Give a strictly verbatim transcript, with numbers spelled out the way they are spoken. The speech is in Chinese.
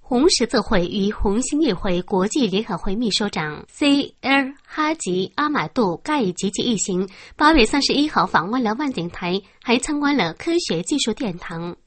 红十字会与红新月会国际联合会秘书长 C L 哈吉阿马杜盖尔吉吉一行八月三十一号访问了万景台，还参观了科学技术殿堂。